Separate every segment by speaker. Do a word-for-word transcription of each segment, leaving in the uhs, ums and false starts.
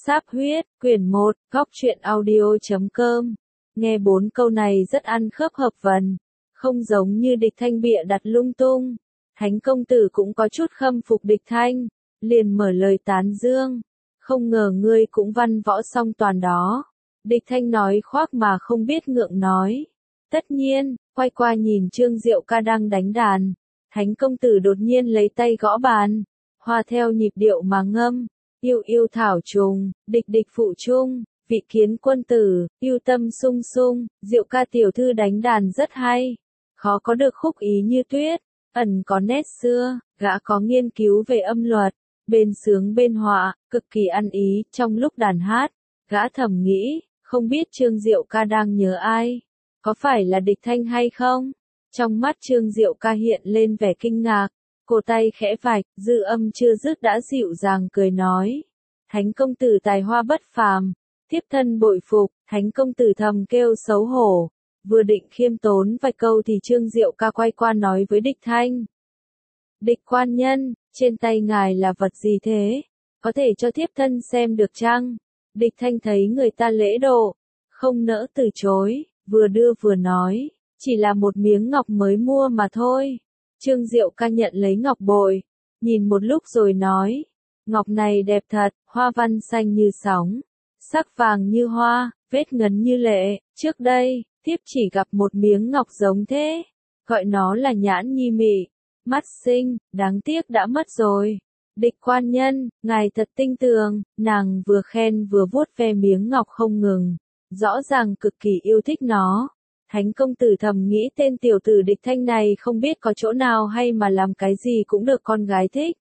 Speaker 1: Sáp huyết, quyển một, góc truyện audio chấm com. Nghe bốn câu này rất ăn khớp hợp vần, không giống như Địch Thanh bịa đặt lung tung. Thánh công tử cũng có chút khâm phục Địch Thanh, liền mở lời tán dương. Không ngờ ngươi cũng văn võ song toàn đó. Địch Thanh nói khoác mà không biết ngượng nói. Tất nhiên, quay qua nhìn Trương Diệu Ca đang đánh đàn. Thánh công tử đột nhiên lấy tay gõ bàn, hòa theo nhịp điệu mà ngâm. Yêu yêu thảo trùng, địch địch phụ chung, vị kiến quân tử, yêu tâm sung sung, Diệu Ca tiểu thư đánh đàn rất hay. Khó có được khúc ý như tuyết, ẩn có nét xưa, gã có nghiên cứu về âm luật, bên sướng bên họa, cực kỳ ăn ý. Trong lúc đàn hát, gã thầm nghĩ, không biết Trương Diệu Ca đang nhớ ai, có phải là Địch Thanh hay không? Trong mắt Trương Diệu Ca hiện lên vẻ kinh ngạc, cổ tay khẽ vạch, dư âm chưa dứt đã dịu dàng cười nói. Thánh công tử tài hoa bất phàm, thiếp thân bội phục. Thánh công tử thầm kêu xấu hổ, vừa định khiêm tốn vài câu thì Trương Diệu Ca quay qua nói với Địch Thanh. Địch quan nhân, trên tay ngài là vật gì thế? Có thể cho thiếp thân xem được chăng? Địch Thanh thấy người ta lễ độ, không nỡ từ chối, vừa đưa vừa nói, chỉ là một miếng ngọc mới mua mà thôi. Trương Diệu Ca nhận lấy ngọc bội, nhìn một lúc rồi nói, ngọc này đẹp thật, hoa văn xanh như sóng, sắc vàng như hoa, vết ngấn như lệ. Trước đây, thiếp chỉ gặp một miếng ngọc giống thế, gọi nó là nhãn nhi mị, mắt xinh, đáng tiếc đã mất rồi. Địch quan nhân, ngài thật tinh tường. Nàng vừa khen vừa vuốt ve miếng ngọc không ngừng, rõ ràng cực kỳ yêu thích nó. Thánh công tử thầm nghĩ tên tiểu tử Địch Thanh này không biết có chỗ nào hay mà làm cái gì cũng được con gái thích.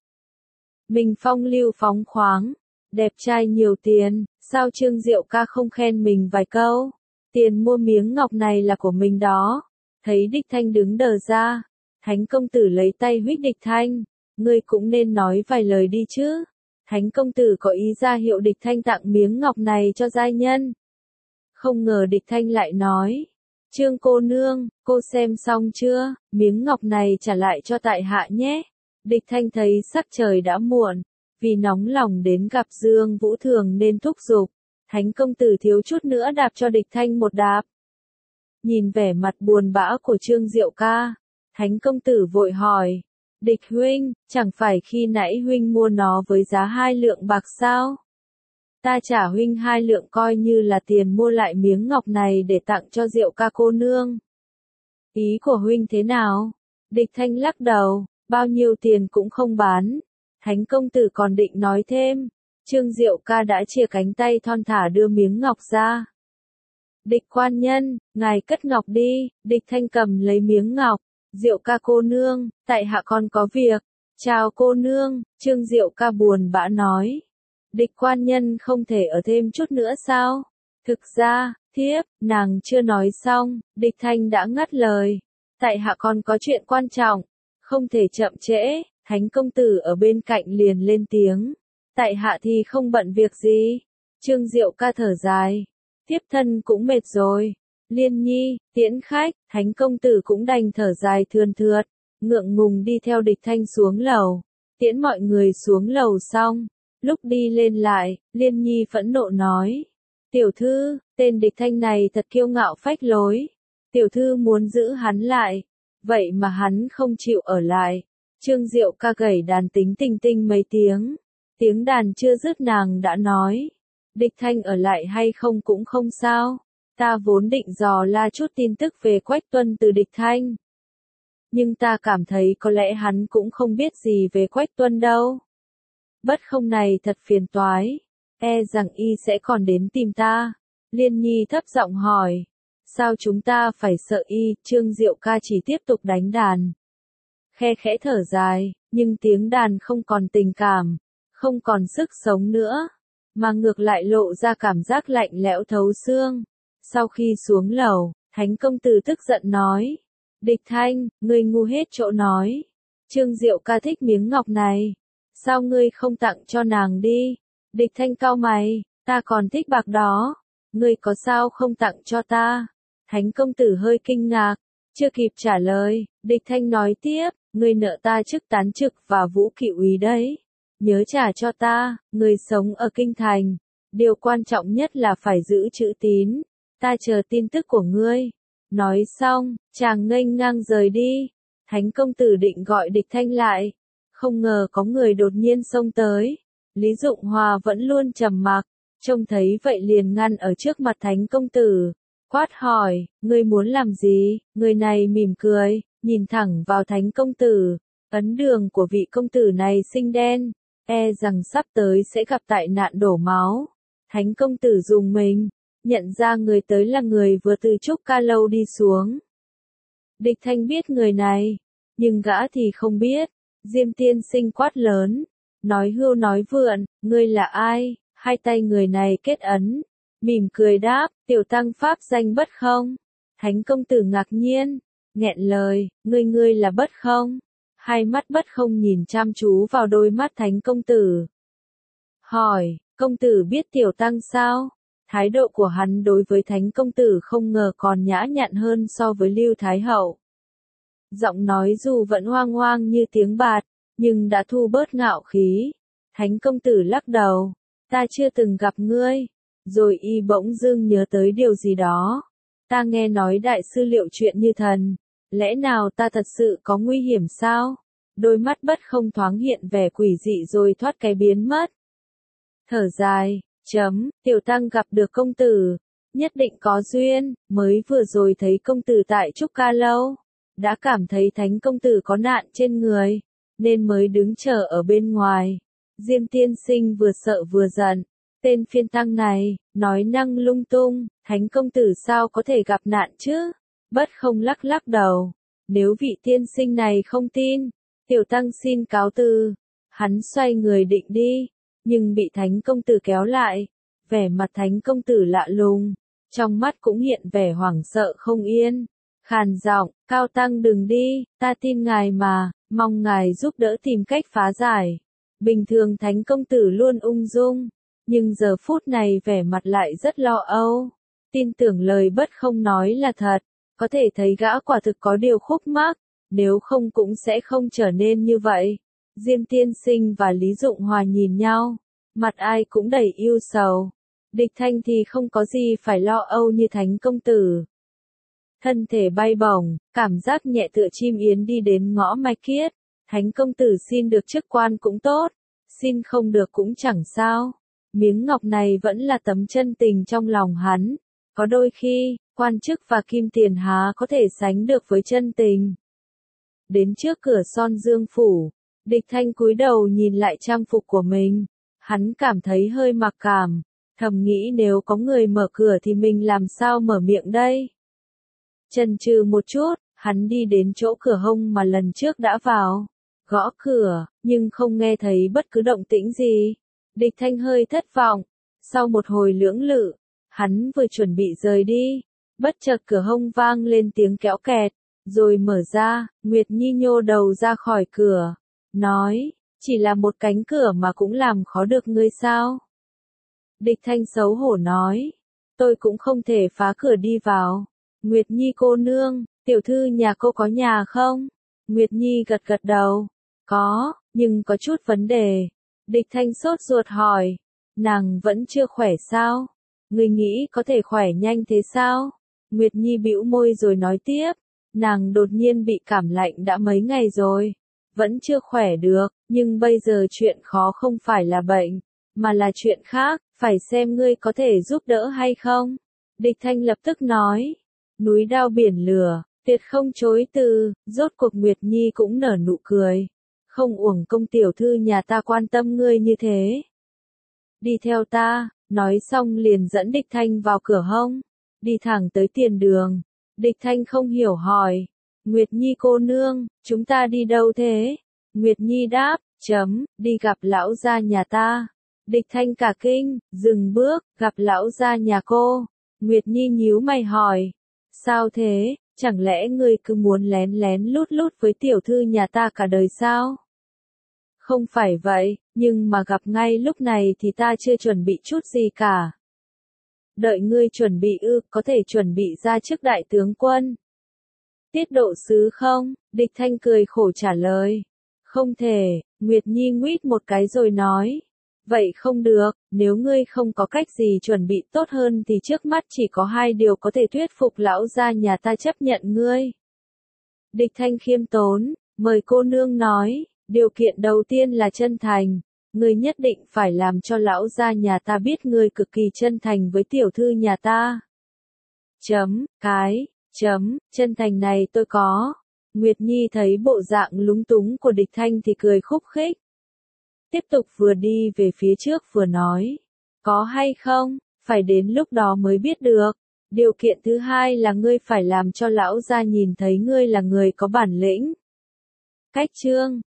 Speaker 1: Mình phong lưu phóng khoáng, đẹp trai nhiều tiền, sao Trương Diệu Ca không khen mình vài câu? Tiền mua miếng ngọc này là của mình đó. Thấy Địch Thanh đứng đờ ra, Thánh công tử lấy tay huých Địch Thanh, ngươi cũng nên nói vài lời đi chứ. Thánh công tử có ý ra hiệu Địch Thanh tặng miếng ngọc này cho giai nhân. Không ngờ Địch Thanh lại nói, Trương cô nương, cô xem xong chưa, miếng ngọc này trả lại cho tại hạ nhé. Địch Thanh thấy sắc trời đã muộn, vì nóng lòng đến gặp Dương Vũ Thường nên thúc giục. Thánh công tử thiếu chút nữa đạp cho Địch Thanh một đạp. Nhìn vẻ mặt buồn bã của Trương Diệu Ca, Thánh công tử vội hỏi, Địch huynh, chẳng phải khi nãy huynh mua nó với giá hai lượng bạc sao? Ta trả huynh hai lượng coi như là tiền mua lại miếng ngọc này để tặng cho Diệu Ca cô nương. Ý của huynh thế nào? Địch Thanh lắc đầu, bao nhiêu tiền cũng không bán. Thánh công tử còn định nói thêm, Trương Diệu Ca đã chìa cánh tay thon thả đưa miếng ngọc ra. Địch quan nhân, ngài cất ngọc đi. Địch Thanh cầm lấy miếng ngọc, Diệu Ca cô nương, tại hạ còn có việc. Chào cô nương. Trương Diệu Ca buồn bã nói. Địch quan nhân không thể ở thêm chút nữa sao? Thực ra, thiếp, nàng chưa nói xong, Địch Thanh đã ngắt lời. Tại hạ còn có chuyện quan trọng, không thể chậm trễ. Thánh công tử ở bên cạnh liền lên tiếng. Tại hạ thì không bận việc gì. Trương Diệu Ca thở dài. Thiếp thân cũng mệt rồi. Liên nhi, tiễn khách. Thánh công tử cũng đành thở dài thườn thượt, ngượng ngùng đi theo Địch Thanh xuống lầu. Tiễn mọi người xuống lầu xong, lúc đi lên lại, Liên nhi phẫn nộ nói. Tiểu thư, tên Địch Thanh này thật kiêu ngạo phách lối. Tiểu thư muốn giữ hắn lại, vậy mà hắn không chịu ở lại. Trương Diệu Ca gảy đàn tính tinh tinh mấy tiếng. Tiếng đàn chưa dứt nàng đã nói. Địch Thanh ở lại hay không cũng không sao. Ta vốn định dò la chút tin tức về Quách Tuân từ Địch Thanh. Nhưng ta cảm thấy có lẽ hắn cũng không biết gì về Quách Tuân đâu. Bất không này thật phiền toái. E rằng y sẽ còn đến tìm ta. Liên nhi thấp giọng hỏi. Sao chúng ta phải sợ y? Trương Diệu Ca chỉ tiếp tục đánh đàn. Khe khẽ thở dài, nhưng tiếng đàn không còn tình cảm, không còn sức sống nữa, mà ngược lại lộ ra cảm giác lạnh lẽo thấu xương. Sau khi xuống lầu, Thánh công tử tức giận nói. Địch Thanh, ngươi ngu hết chỗ nói. Trương Diệu Ca thích miếng ngọc này. Sao ngươi không tặng cho nàng đi? Địch Thanh cau mày, ta còn thích bạc đó. Ngươi có sao không tặng cho ta? Thánh công tử hơi kinh ngạc, chưa kịp trả lời, Địch Thanh nói tiếp, ngươi nợ ta chức tán trực và vũ kỵ úy đấy. Nhớ trả cho ta. Ngươi sống ở kinh thành, Điều quan trọng nhất là phải giữ chữ tín. Ta chờ tin tức của ngươi. Nói xong, chàng nghênh ngang rời đi. Thánh công tử định gọi Địch Thanh lại. Không ngờ có người đột nhiên xông tới. Lý Dụng Hòa vẫn luôn trầm mặc. Trông thấy vậy liền ngăn ở trước mặt thánh công tử. Quát hỏi, ngươi muốn làm gì? Người này mỉm cười, nhìn thẳng vào thánh công tử. Ấn đường của vị công tử này xinh đen. E rằng sắp tới sẽ gặp tại nạn đổ máu. Thánh công tử dùng mình. Nhận ra người tới là người vừa từ Trúc Ca Lâu đi xuống. Địch Thanh biết người này. Nhưng gã thì không biết. Diêm tiên sinh quát lớn. Nói hưu nói vượn, ngươi là ai? Hai tay người này kết ấn. Mỉm cười đáp, tiểu tăng pháp danh Bất Không. Thánh công tử ngạc nhiên. Nghẹn lời, ngươi ngươi là Bất Không. Hai mắt Bất Không nhìn chăm chú vào đôi mắt thánh công tử. Hỏi, công tử biết tiểu tăng sao? Thái độ của hắn đối với thánh công tử không ngờ còn nhã nhặn hơn so với Lưu Thái Hậu. Giọng nói dù vẫn hoang hoang như tiếng bạt, nhưng đã thu bớt ngạo khí. Thánh công tử lắc đầu, ta chưa từng gặp ngươi. Rồi y bỗng dưng nhớ tới điều gì đó. Ta nghe nói đại sư liệu chuyện như thần. Lẽ nào ta thật sự có nguy hiểm sao? Đôi mắt Bất Không thoáng hiện vẻ quỷ dị rồi thoát cái biến mất. Thở dài, chấm, tiểu tăng gặp được công tử. Nhất định có duyên, mới vừa rồi thấy công tử tại Trúc Ca Lâu. Đã cảm thấy thánh công tử có nạn trên người, nên mới đứng chờ ở bên ngoài. Diêm tiên sinh vừa sợ vừa giận. Tên phiên tăng này, nói năng lung tung, thánh công tử sao có thể gặp nạn chứ? Bất Không lắc lắc đầu. Nếu vị tiên sinh này không tin, tiểu tăng xin cáo từ. Hắn xoay người định đi, nhưng bị thánh công tử kéo lại. Vẻ mặt thánh công tử lạ lùng, trong mắt cũng hiện vẻ hoảng sợ không yên. Khàn giọng, cao tăng đừng đi, ta tin ngài mà, mong ngài giúp đỡ tìm cách phá giải. Bình thường thánh công tử luôn ung dung, nhưng giờ phút này vẻ mặt lại rất lo âu. Tin tưởng lời Bất Không nói là thật, có thể thấy gã quả thực có điều khúc mắc, nếu không cũng sẽ không trở nên như vậy. Diêm tiên sinh và Lý Dụng Hòa nhìn nhau, mặt ai cũng đầy ưu sầu. Địch Thanh thì không có gì phải lo âu như thánh công tử. Thân thể bay bổng, cảm giác nhẹ tựa chim yến đi đến ngõ Mai Kiết. Thánh công tử xin được chức quan cũng tốt, xin không được cũng chẳng sao. Miếng ngọc này vẫn là tấm chân tình trong lòng hắn. Có đôi khi, quan chức và kim tiền há có thể sánh được với chân tình. Đến trước cửa Son Dương phủ, Địch Thanh cúi đầu nhìn lại trang phục của mình. Hắn cảm thấy hơi mặc cảm, thầm nghĩ nếu có người mở cửa thì mình làm sao mở miệng đây. Chần chừ một chút, hắn đi đến chỗ cửa hông mà lần trước đã vào. Gõ cửa, nhưng không nghe thấy bất cứ động tĩnh gì. Địch Thanh hơi thất vọng. Sau một hồi lưỡng lự, hắn vừa chuẩn bị rời đi. Bất chợt cửa hông vang lên tiếng kéo kẹt. Rồi mở ra, Nguyệt Nhi nhô đầu ra khỏi cửa. Nói, chỉ là một cánh cửa mà cũng làm khó được ngươi sao? Địch Thanh xấu hổ nói, tôi cũng không thể phá cửa đi vào. Nguyệt Nhi cô nương, tiểu thư nhà cô có nhà không? Nguyệt Nhi gật gật đầu. Có, nhưng có chút vấn đề. Địch Thanh sốt ruột hỏi. Nàng vẫn chưa khỏe sao? Ngươi nghĩ có thể khỏe nhanh thế sao? Nguyệt Nhi bĩu môi rồi nói tiếp. Nàng đột nhiên bị cảm lạnh đã mấy ngày rồi. Vẫn chưa khỏe được, nhưng bây giờ chuyện khó không phải là bệnh, mà là chuyện khác, phải xem ngươi có thể giúp đỡ hay không. Địch Thanh lập tức nói. Núi đao biển lửa, tuyệt không chối từ, rốt cuộc Nguyệt Nhi cũng nở nụ cười. Không uổng công tiểu thư nhà ta quan tâm ngươi như thế. Đi theo ta, nói xong liền dẫn Địch Thanh vào cửa hông, đi thẳng tới tiền đường. Địch Thanh không hiểu hỏi, Nguyệt Nhi cô nương, chúng ta đi đâu thế? Nguyệt Nhi đáp, chấm, đi gặp lão gia nhà ta. Địch Thanh cả kinh, dừng bước, gặp lão gia nhà cô. Nguyệt Nhi nhíu mày hỏi, sao thế, chẳng lẽ ngươi cứ muốn lén lén lút lút với tiểu thư nhà ta cả đời sao? Không phải vậy, nhưng mà gặp ngay lúc này thì ta chưa chuẩn bị chút gì cả. Đợi ngươi chuẩn bị ư, có thể chuẩn bị ra chức đại tướng quân. Tiết độ sứ không? Địch Thanh cười khổ trả lời. Không thể, Nguyệt Nhi nguýt một cái rồi nói. Vậy không được, nếu ngươi không có cách gì chuẩn bị tốt hơn thì trước mắt chỉ có hai điều có thể thuyết phục lão gia nhà ta chấp nhận ngươi. Địch Thanh khiêm tốn, mời cô nương nói, điều kiện đầu tiên là chân thành, ngươi nhất định phải làm cho lão gia nhà ta biết ngươi cực kỳ chân thành với tiểu thư nhà ta. Chấm, cái, chấm, chân thành này tôi có. Nguyệt Nhi thấy bộ dạng lúng túng của Địch Thanh thì cười khúc khích. Tiếp tục vừa đi về phía trước vừa nói, có hay không, phải đến lúc đó mới biết được. Điều kiện thứ hai là ngươi phải làm cho lão gia nhìn thấy ngươi là người có bản lĩnh. Cách chương